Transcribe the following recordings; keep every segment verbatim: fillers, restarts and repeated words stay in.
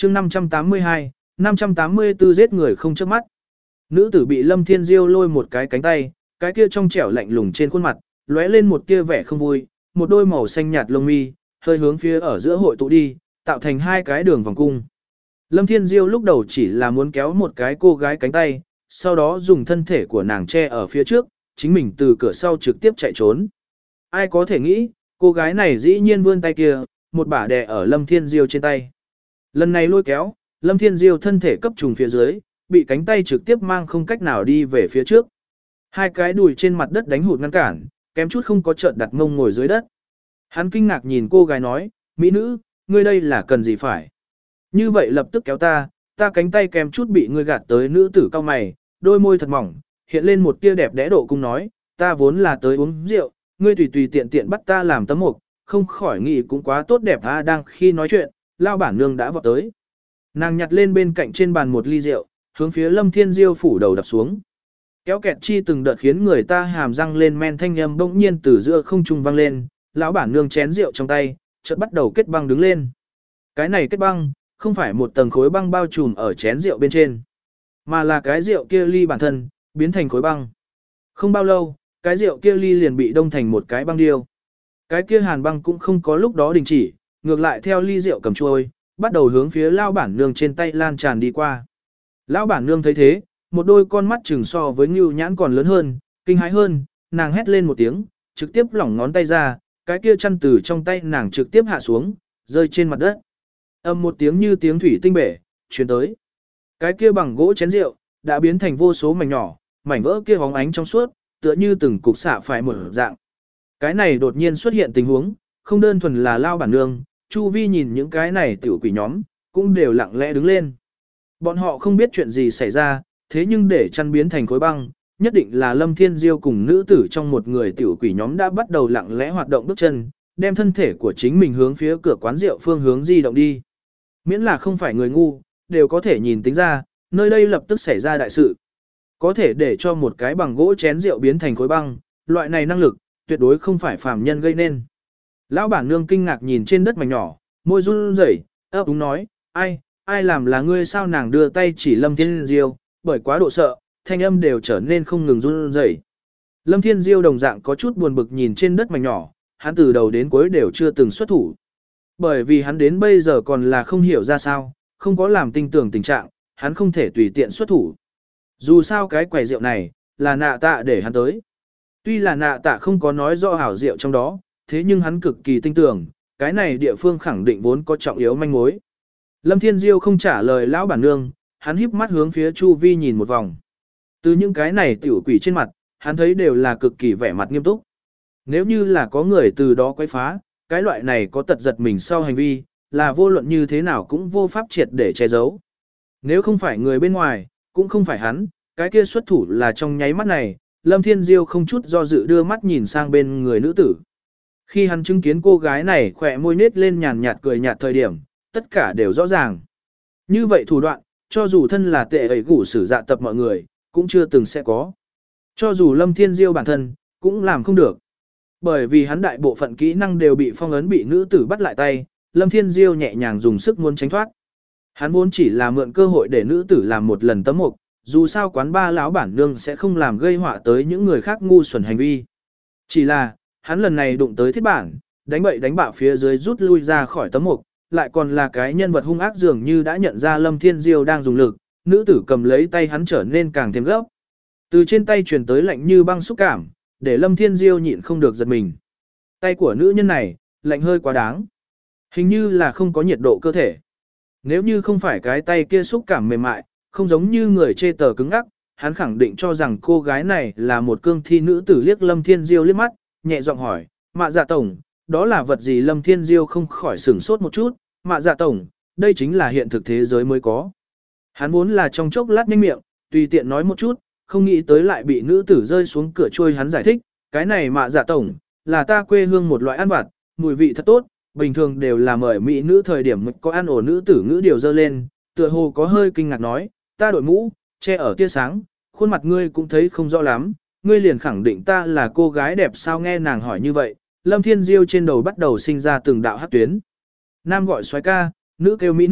chương năm trăm tám mươi hai, năm trăm tám mươi tư giết người không chớp mắt. Nữ tử bị Lâm Thiên Diêu lôi một cái cánh tay, cái kia trong trẻo lạnh lùng trên khuôn mặt, lóe lên một tia vẻ không vui, một đôi màu xanh nhạt lông mi, hơi hướng phía ở giữa hội tụ đi, tạo thành hai cái đường vòng cung. Lâm Thiên Diêu lúc đầu chỉ là muốn kéo một cái cô gái cánh tay, sau đó dùng thân thể của nàng che ở phía trước, chính mình từ cửa sau trực tiếp chạy trốn. Ai có thể nghĩ, cô gái này dĩ nhiên vươn tay kia, một bả đè ở Lâm Thiên Diêu trên tay. Lần này lôi kéo, Lâm Thiên Diêu thân thể cấp trùng phía dưới, bị cánh tay trực tiếp mang không cách nào đi về phía trước. Hai cái đùi trên mặt đất đánh hụt ngăn cản, kém chút không có chợt đặt ngông ngồi dưới đất. Hắn kinh ngạc nhìn cô gái nói, mỹ nữ, ngươi đây là cần gì phải? Như vậy lập tức kéo ta, ta cánh tay kém chút bị ngươi gạt tới. Nữ tử cao mày, đôi môi thật mỏng, hiện lên một tia đẹp đẽ độ cung nói, ta vốn là tới uống rượu, ngươi tùy tùy tiện tiện bắt ta làm tấm mục, không khỏi nghĩ cũng quá tốt đẹp. À, đang khi nói chuyện, lao bản nương đã vọt tới. Nàng nhặt lên bên cạnh trên bàn một ly rượu, hướng phía Lâm Thiên Diêu phủ đầu đập xuống. Kéo kẹt chi từng đợt khiến người ta hàm răng lên men thanh âm bỗng nhiên từ giữa không trung vang lên, lão bản nương chén rượu trong tay, chợt bắt đầu kết băng đứng lên. Cái này kết băng, không phải một tầng khối băng bao trùm ở chén rượu bên trên, mà là cái rượu kia ly bản thân, biến thành khối băng. Không bao lâu, cái rượu kia ly liền bị đông thành một cái băng điêu. Cái kia hàn băng cũng không có lúc đó đình chỉ, ngược lại theo ly rượu cầm trôi, bắt đầu hướng phía lão bản nương trên tay lan tràn đi qua. Lão bản nương thấy thế, một đôi con mắt chừng so với ngưu nhãn còn lớn hơn, kinh hãi hơn, nàng hét lên một tiếng, trực tiếp lỏng ngón tay ra, cái kia chăn từ trong tay nàng trực tiếp hạ xuống, rơi trên mặt đất. Âm một tiếng như tiếng thủy tinh bể, truyền tới. Cái kia bằng gỗ chén rượu, đã biến thành vô số mảnh nhỏ, mảnh vỡ kia hóng ánh trong suốt, tựa như từng cục xạ phải một dạng. Cái này đột nhiên xuất hiện tình huống, không đơn thuần là lao bản nương, chu vi nhìn những cái này tiểu quỷ nhóm, cũng đều lặng lẽ đứng lên. Bọn họ không biết chuyện gì xảy ra, thế nhưng để chăn biến thành khối băng, nhất định là Lâm Thiên Diêu cùng nữ tử trong một người tiểu quỷ nhóm đã bắt đầu lặng lẽ hoạt động bước chân, đem thân thể của chính mình hướng phía cửa quán rượu phương hướng di động đi. Miễn là không phải người ngu, đều có thể nhìn tính ra, nơi đây lập tức xảy ra đại sự. Có thể để cho một cái bằng gỗ chén rượu biến thành khối băng, loại này năng lực, tuyệt đối không phải phàm nhân gây nên. Lão bản nương kinh ngạc nhìn trên đất mảnh nhỏ, môi run rẩy, ấp úng nói, ai, ai làm là ngươi? Sao? Nàng đưa tay chỉ Lâm Thiên Diêu, bởi quá độ sợ, thanh âm đều trở nên không ngừng run rẩy. Lâm Thiên Diêu đồng dạng có chút buồn bực nhìn trên đất mảnh nhỏ, hắn từ đầu đến cuối đều chưa từng xuất thủ. Bởi vì hắn đến bây giờ còn là không hiểu ra sao, không có làm tinh tưởng tình trạng, hắn không thể tùy tiện xuất thủ. Dù sao cái quầy rượu này, là nạ tạ để hắn tới. Tuy là nạ tạ không có nói rõ hảo rượu trong đó, thế nhưng hắn cực kỳ tin tưởng, cái này địa phương khẳng định vốn có trọng yếu manh mối. Lâm Thiên Diêu không trả lời lão bản nương, hắn híp mắt hướng phía chu vi nhìn một vòng. Từ những cái này tiểu quỷ trên mặt, hắn thấy đều là cực kỳ vẻ mặt nghiêm túc. Nếu như là có người từ đó quấy phá, cái loại này có tật giật mình sau hành vi, là vô luận như thế nào cũng vô pháp triệt để che giấu. Nếu không phải người bên ngoài, cũng không phải hắn, cái kia xuất thủ là trong nháy mắt này, Lâm Thiên Diêu không chút do dự đưa mắt nhìn sang bên người nữ tử. Khi hắn chứng kiến cô gái này khỏe môi nết lên nhàn nhạt cười nhạt thời điểm, tất cả đều rõ ràng. Như vậy thủ đoạn, cho dù thân là tệ ấy gủ sử dạ tập mọi người, cũng chưa từng sẽ có. Cho dù Lâm Thiên Diêu bản thân, cũng làm không được. Bởi vì hắn đại bộ phận kỹ năng đều bị phong ấn, bị nữ tử bắt lại tay, Lâm Thiên Diêu nhẹ nhàng dùng sức muốn tránh thoát. Hắn vốn chỉ là mượn cơ hội để nữ tử làm một lần tấm mục, dù sao quán ba lão bản nương sẽ không làm gây họa tới những người khác ngu xuẩn hành vi. Chỉ là, hắn lần này đụng tới thiết bản, đánh bậy đánh bạo phía dưới rút lui ra khỏi tấm mục, lại còn là cái nhân vật hung ác dường như đã nhận ra Lâm Thiên Diêu đang dùng lực, nữ tử cầm lấy tay hắn trở nên càng thêm gấp. Từ trên tay truyền tới lạnh như băng xúc cảm, để Lâm Thiên Diêu nhịn không được giật mình. Tay của nữ nhân này, lạnh hơi quá đáng. Hình như là không có nhiệt độ cơ thể. Nếu như không phải cái tay kia xúc cảm mềm mại, không giống như người chê tờ cứng ngắc, hắn khẳng định cho rằng cô gái này là một cương thi. Nữ tử liếc Lâm Thiên Diêu liếc mắt, nhẹ giọng hỏi, Mạ Dạ tổng, đó là vật gì? Lâm Thiên Diêu không khỏi sửng sốt một chút, Mạ Dạ tổng, đây chính là hiện thực thế giới mới có. Hắn vốn là trong chốc lát nhanh miệng, tùy tiện nói một chút, không nghĩ tới lại bị nữ tử rơi xuống cửa trôi. Hắn giải thích, cái này Mạ Dạ tổng, là ta quê hương một loại ăn vặt, mùi vị thật tốt, bình thường đều là mời mỹ nữ thời điểm có ăn. Ổ nữ tử ngữ điều dơ lên, tựa hồ có hơi kinh ngạc nói, ta đội mũ, che ở tia sáng, khuôn mặt ngươi cũng thấy không rõ lắm, ngươi liền khẳng định ta là cô gái đẹp sao? Nghe nàng hỏi như vậy, Lâm Thiên Diêu trên đầu bắt đầu sinh ra từng đạo hắc tuyến. Nam gọi soái ca, nữ kêu mỹ nữ,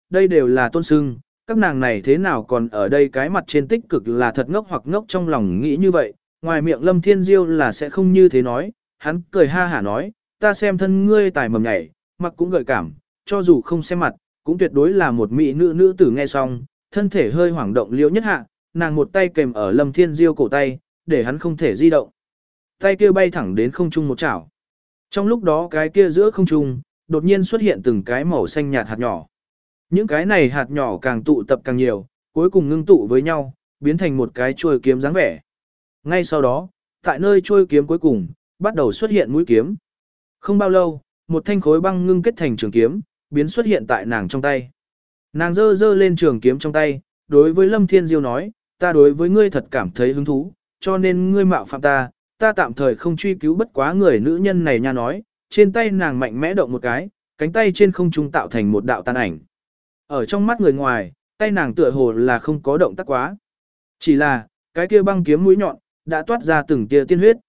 đây đều là tôn sưng, các nàng này thế nào còn ở đây cái mặt trên tích cực là thật ngốc hoặc ngốc trong lòng nghĩ như vậy, ngoài miệng Lâm Thiên Diêu là sẽ không như thế nói, hắn cười ha hả nói, ta xem thân ngươi tài mầm nhảy, mặc cũng gợi cảm, cho dù không xem mặt, cũng tuyệt đối là một mỹ nữ nữ tử nghe xong, thân thể hơi hoảng động liễu nhất hạ, nàng một tay kèm ở Lâm Thiên Diêu cổ tay, để hắn không thể di động. Tay kia bay thẳng đến không trung một chảo. Trong lúc đó cái kia giữa không trung, đột nhiên xuất hiện từng cái màu xanh nhạt hạt nhỏ. Những cái này hạt nhỏ càng tụ tập càng nhiều, cuối cùng ngưng tụ với nhau, biến thành một cái chuôi kiếm dáng vẻ. Ngay sau đó, tại nơi chuôi kiếm cuối cùng, bắt đầu xuất hiện mũi kiếm. Không bao lâu, một thanh khối băng ngưng kết thành trường kiếm, biến xuất hiện tại nàng trong tay. Nàng giơ giơ lên trường kiếm trong tay, đối với Lâm Thiên Diêu nói, ta đối với ngươi thật cảm thấy hứng thú, cho nên ngươi mạo phạm ta, ta tạm thời không truy cứu bất quá người nữ nhân này nha nói, trên tay nàng mạnh mẽ động một cái, cánh tay trên không trung tạo thành một đạo tàn ảnh. Ở trong mắt người ngoài, tay nàng tựa hồ là không có động tác quá. Chỉ là, cái kia băng kiếm mũi nhọn, đã toát ra từng tia tiên huyết.